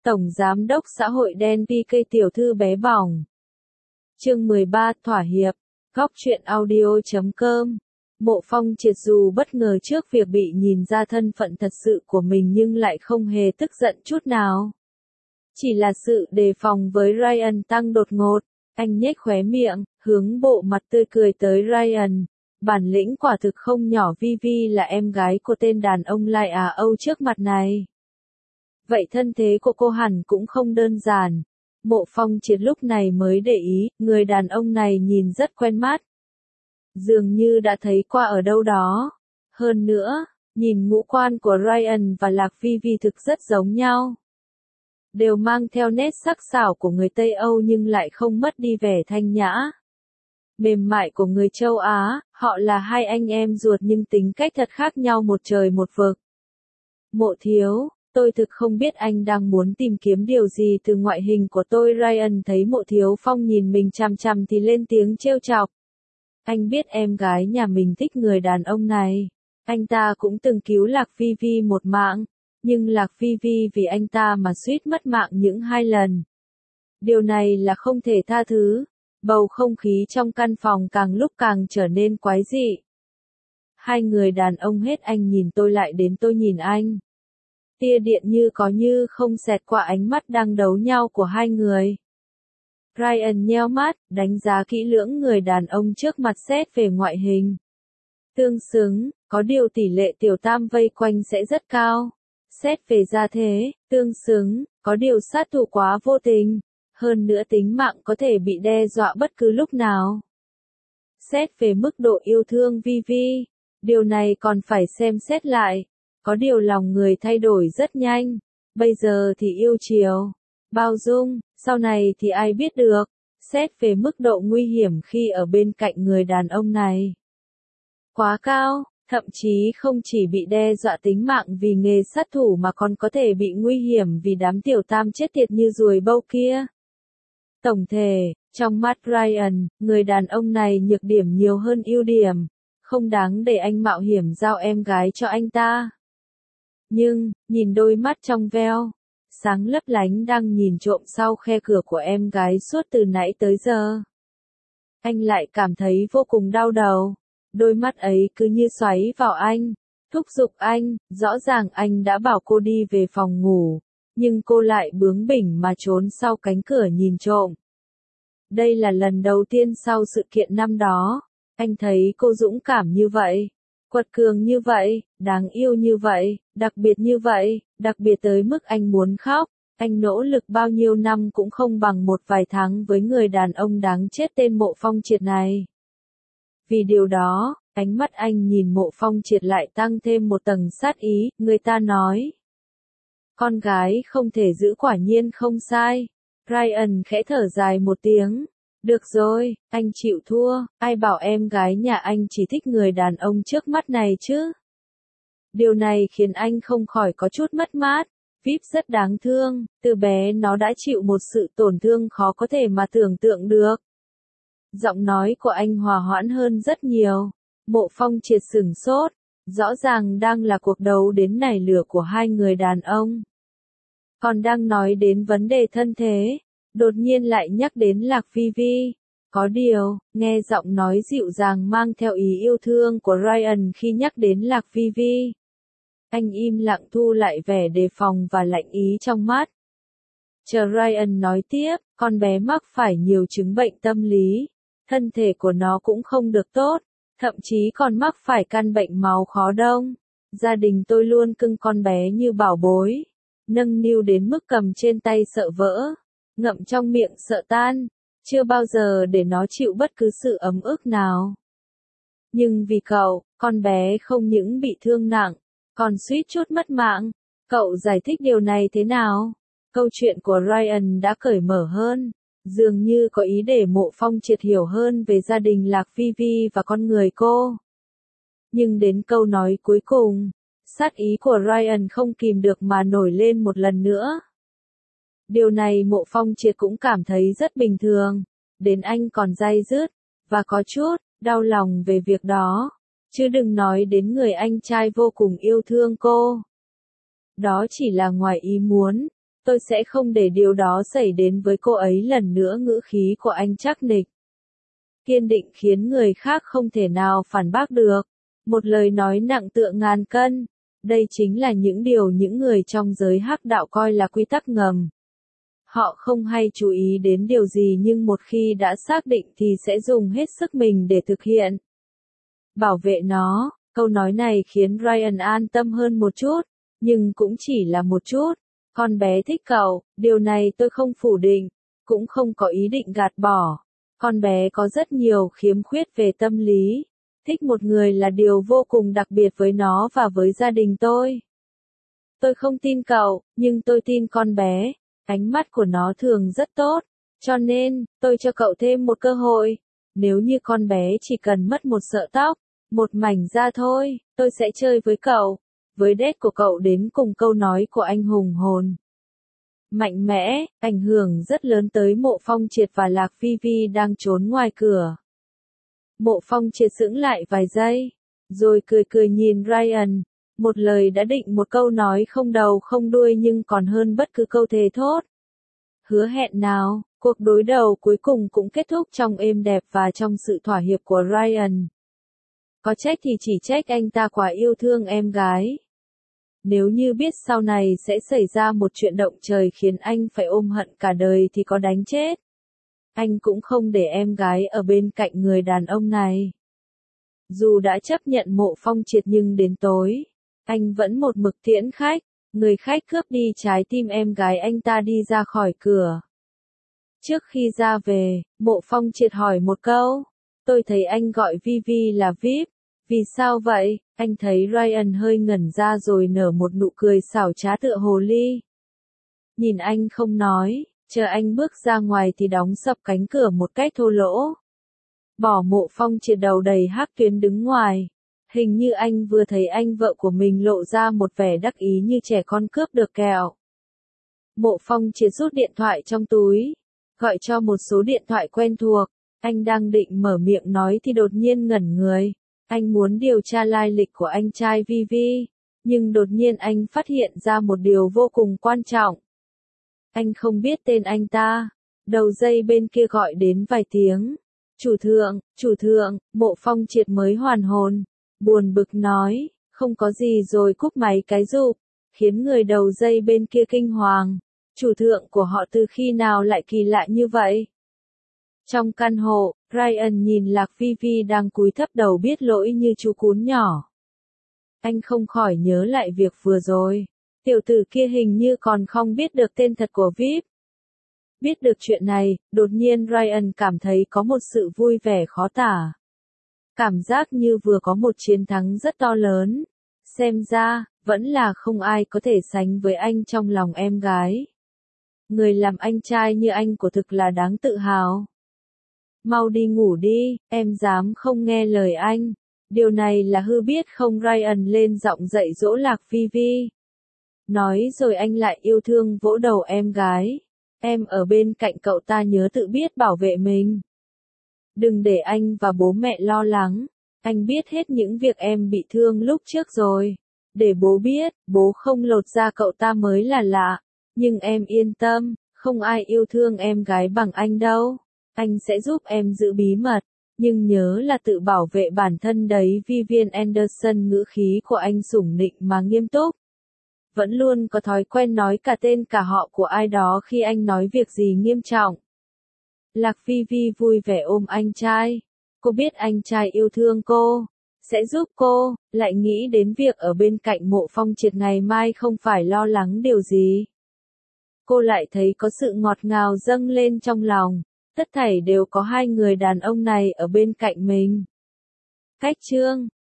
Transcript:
Tổng Giám đốc xã hội đen PK tiểu thư bé bỏng. Chương 13 thỏa hiệp. Góc truyện audio.com. Mộ Phong Triệt dù bất ngờ trước việc bị nhìn ra thân phận thật sự của mình nhưng lại không hề tức giận chút nào. Chỉ là sự đề phòng với Ryan tăng đột ngột. Anh nhếch khóe miệng, hướng bộ mặt tươi cười tới Ryan. Bản lĩnh quả thực không nhỏ. Vivi là em gái của tên đàn ông Lai Á Âu trước mặt này. Vậy thân thế của cô hẳn cũng không đơn giản. Mộ Phong Triệt lúc này mới để ý, người đàn ông này nhìn rất quen mắt. Dường như đã thấy qua ở đâu đó. Hơn nữa, nhìn ngũ quan của Ryan và Lạc Vivi thực rất giống nhau. Đều mang theo nét sắc sảo của người Tây Âu nhưng lại không mất đi vẻ thanh nhã. Mềm mại của người châu Á, họ là hai anh em ruột nhưng tính cách thật khác nhau một trời một vực. Mộ thiếu, tôi thực không biết anh đang muốn tìm kiếm điều gì từ ngoại hình của tôi. Ryan thấy Mộ Thiếu Phong nhìn mình chằm chằm thì lên tiếng trêu chọc. Anh biết em gái nhà mình thích người đàn ông này. Anh ta cũng từng cứu Lạc Vivi một mạng, nhưng Lạc Vivi vì anh ta mà suýt mất mạng những 2 lần. Điều này là không thể tha thứ. Bầu không khí trong căn phòng càng lúc càng trở nên quái dị. Hai người đàn ông hết anh nhìn tôi lại đến tôi nhìn anh. Tia điện như có như không xẹt qua ánh mắt đang đấu nhau của hai người. Ryan nheo mắt, đánh giá kỹ lưỡng người đàn ông trước mặt xét về ngoại hình. Tương xứng, có điều tỷ lệ tiểu tam vây quanh sẽ rất cao. Xét về gia thế, tương xứng, có điều sát thủ quá vô tình. Hơn nữa tính mạng có thể bị đe dọa bất cứ lúc nào. Xét về mức độ yêu thương Vivi, điều này còn phải xem xét lại. Có điều lòng người thay đổi rất nhanh. Bây giờ thì yêu chiều, bao dung, sau này thì ai biết được. Xét về mức độ nguy hiểm khi ở bên cạnh người đàn ông này. Quá cao, thậm chí không chỉ bị đe dọa tính mạng vì nghề sát thủ mà còn có thể bị nguy hiểm vì đám tiểu tam chết tiệt như ruồi bâu kia. Tổng thể, trong mắt Ryan, người đàn ông này nhược điểm nhiều hơn ưu điểm. Không đáng để anh mạo hiểm giao em gái cho anh ta. Nhưng, nhìn đôi mắt trong veo, sáng lấp lánh đang nhìn trộm sau khe cửa của em gái suốt từ nãy tới giờ. Anh lại cảm thấy vô cùng đau đầu. Đôi mắt ấy cứ như xoáy vào anh, thúc giục anh. Rõ ràng anh đã bảo cô đi về phòng ngủ, nhưng cô lại bướng bỉnh mà trốn sau cánh cửa nhìn trộm. Đây là lần đầu tiên sau sự kiện năm đó, anh thấy cô dũng cảm như vậy. Quật cường như vậy, đáng yêu như vậy, đặc biệt tới mức anh muốn khóc. Anh nỗ lực bao nhiêu năm cũng không bằng một vài tháng với người đàn ông đáng chết tên Mộ Phong Triệt này. Vì điều đó, ánh mắt anh nhìn Mộ Phong Triệt lại tăng thêm một tầng sát ý. Người ta nói, con gái không thể giữ quả nhiên không sai. Ryan khẽ thở dài một tiếng. Được rồi, anh chịu thua, ai bảo em gái nhà anh chỉ thích người đàn ông trước mắt này chứ. Điều này khiến anh không khỏi có chút mất mát. Vip rất đáng thương, từ bé nó đã chịu một sự tổn thương khó có thể mà tưởng tượng được. Giọng nói của anh hòa hoãn hơn rất nhiều. Mộ Phong Triệt sửng sốt, rõ ràng đang là cuộc đấu đến nảy lửa của hai người đàn ông. Còn đang nói đến vấn đề thân thế, đột nhiên lại nhắc đến Lạc Vivi. Có điều, nghe giọng nói dịu dàng mang theo ý yêu thương của Ryan khi nhắc đến Lạc Vivi. Anh im lặng thu lại vẻ đề phòng và lạnh ý trong mắt. Chờ Ryan nói tiếp, con bé mắc phải nhiều chứng bệnh tâm lý. Thân thể của nó cũng không được tốt, thậm chí còn mắc phải căn bệnh máu khó đông. Gia đình tôi luôn cưng con bé như bảo bối. Nâng niu đến mức cầm trên tay sợ vỡ, ngậm trong miệng sợ tan, chưa bao giờ để nó chịu bất cứ sự ấm ức nào. Nhưng vì cậu, con bé không những bị thương nặng, còn suýt chút mất mạng. Cậu giải thích điều này thế nào? Câu chuyện của Ryan đã cởi mở hơn, dường như có ý để Mộ Phong Triệt hiểu hơn về gia đình Lạc Vivi và con người cô. Nhưng đến câu nói cuối cùng, sát ý của Ryan không kìm được mà nổi lên một lần nữa. Điều này Mộ Phong Triệt cũng cảm thấy rất bình thường, đến anh còn day dứt, và có chút đau lòng về việc đó, chứ đừng nói đến người anh trai vô cùng yêu thương cô. Đó chỉ là ngoài ý muốn, Tôi sẽ không để điều đó xảy đến với cô ấy lần nữa. Ngữ khí của anh chắc nịch, kiên định khiến người khác không thể nào phản bác được. Một lời nói nặng tựa ngàn cân. Đây chính là những điều những người trong giới hắc đạo coi là quy tắc ngầm. Họ không hay chú ý đến điều gì nhưng một khi đã xác định thì sẽ dùng hết sức mình để thực hiện. Bảo vệ nó, câu nói này khiến Ryan an tâm hơn một chút, nhưng cũng chỉ là một chút. Con bé thích cậu, điều này tôi không phủ định, cũng không có ý định gạt bỏ. Con bé có rất nhiều khiếm khuyết về tâm lý. Thích một người là điều vô cùng đặc biệt với nó và với gia đình tôi. Tôi không tin cậu, nhưng tôi tin con bé. Ánh mắt của nó thường rất tốt, cho nên, tôi cho cậu thêm một cơ hội. Nếu như con bé chỉ cần mất một sợi tóc, một mảnh da thôi, tôi sẽ chơi với cậu. Với date của cậu đến cùng. Câu nói của anh hùng hồn, mạnh mẽ, ảnh hưởng rất lớn tới Mộ Phong Triệt và Lạc Phi Vi đang trốn ngoài cửa. Mộ Phong Triệt sững lại vài giây, rồi cười cười nhìn Ryan. Một lời đã định, một câu nói không đầu không đuôi nhưng còn hơn bất cứ câu thề thốt. Hứa hẹn nào, cuộc đối đầu cuối cùng cũng kết thúc trong êm đẹp và trong sự thỏa hiệp của Ryan. Có trách thì chỉ trách anh ta quá yêu thương em gái. Nếu như biết sau này sẽ xảy ra một chuyện động trời khiến anh phải ôm hận cả đời thì có đánh chết. Anh cũng không để em gái ở bên cạnh người đàn ông này. Dù đã chấp nhận Mộ Phong Triệt nhưng đến tối, anh vẫn một mực tiễn khách. Người khách cướp đi trái tim em gái anh ta đi ra khỏi cửa. Trước khi ra về, Mộ Phong Triệt hỏi một câu. Tôi thấy anh gọi Vivi là VIP. Vì sao vậy? Anh thấy Ryan hơi ngẩn ra rồi nở một nụ cười xảo trá tựa hồ ly. Nhìn anh không nói, chờ anh bước ra ngoài thì đóng sập cánh cửa một cách thô lỗ. Bỏ Mộ Phong Triệt đầu đầy hắc tuyến đứng ngoài. Hình như anh vừa thấy anh vợ của mình lộ ra một vẻ đắc ý như trẻ con cướp được kẹo. Mộ Phong Triệt rút điện thoại trong túi, gọi cho một số điện thoại quen thuộc. Anh đang định mở miệng nói thì đột nhiên ngẩn người. Anh muốn điều tra lai lịch của anh trai Vivi, nhưng đột nhiên anh phát hiện ra một điều vô cùng quan trọng. Anh không biết tên anh ta. Đầu dây bên kia gọi đến vài tiếng. Chủ thượng, Mộ Phong Triệt mới hoàn hồn. Buồn bực nói, không có gì rồi cúp máy cái rụp, khiến người đầu dây bên kia kinh hoàng. Chủ thượng của họ từ khi nào lại kỳ lạ như vậy? Trong căn hộ, Ryan nhìn Lạc Phi Vi đang cúi thấp đầu biết lỗi như chú cún nhỏ. Anh không khỏi nhớ lại việc vừa rồi. Tiểu tử kia hình như còn không biết được tên thật của VIP. Biết được chuyện này, đột nhiên Ryan cảm thấy có một sự vui vẻ khó tả. Cảm giác như vừa có một chiến thắng rất to lớn. Xem ra, vẫn là không ai có thể sánh với anh trong lòng em gái. Người làm anh trai như anh của thực là đáng tự hào. Mau đi ngủ đi, em dám không nghe lời anh. Điều này là hư biết không? Ryan lên giọng dạy dỗ Lạc Phi Vi. Nói rồi anh lại yêu thương vỗ đầu em gái. Em ở bên cạnh cậu ta nhớ tự biết bảo vệ mình. Đừng để anh và bố mẹ lo lắng. Anh biết hết những việc em bị thương lúc trước rồi. Để bố biết, bố không lột da cậu ta mới là lạ. Nhưng em yên tâm, không ai yêu thương em gái bằng anh đâu. Anh sẽ giúp em giữ bí mật. Nhưng nhớ là tự bảo vệ bản thân đấy. Vivian Anderson, ngữ khí của anh sủng nịnh mà nghiêm túc. Vẫn luôn có thói quen nói cả tên cả họ của ai đó khi anh nói việc gì nghiêm trọng. Lạc Phi Vi vui vẻ ôm anh trai. Cô biết anh trai yêu thương cô, sẽ giúp cô, lại nghĩ đến việc ở bên cạnh Mộ Phong Triệt ngày mai không phải lo lắng điều gì. Cô lại thấy có sự ngọt ngào dâng lên trong lòng, tất thảy đều có hai người đàn ông này ở bên cạnh mình. Cách chương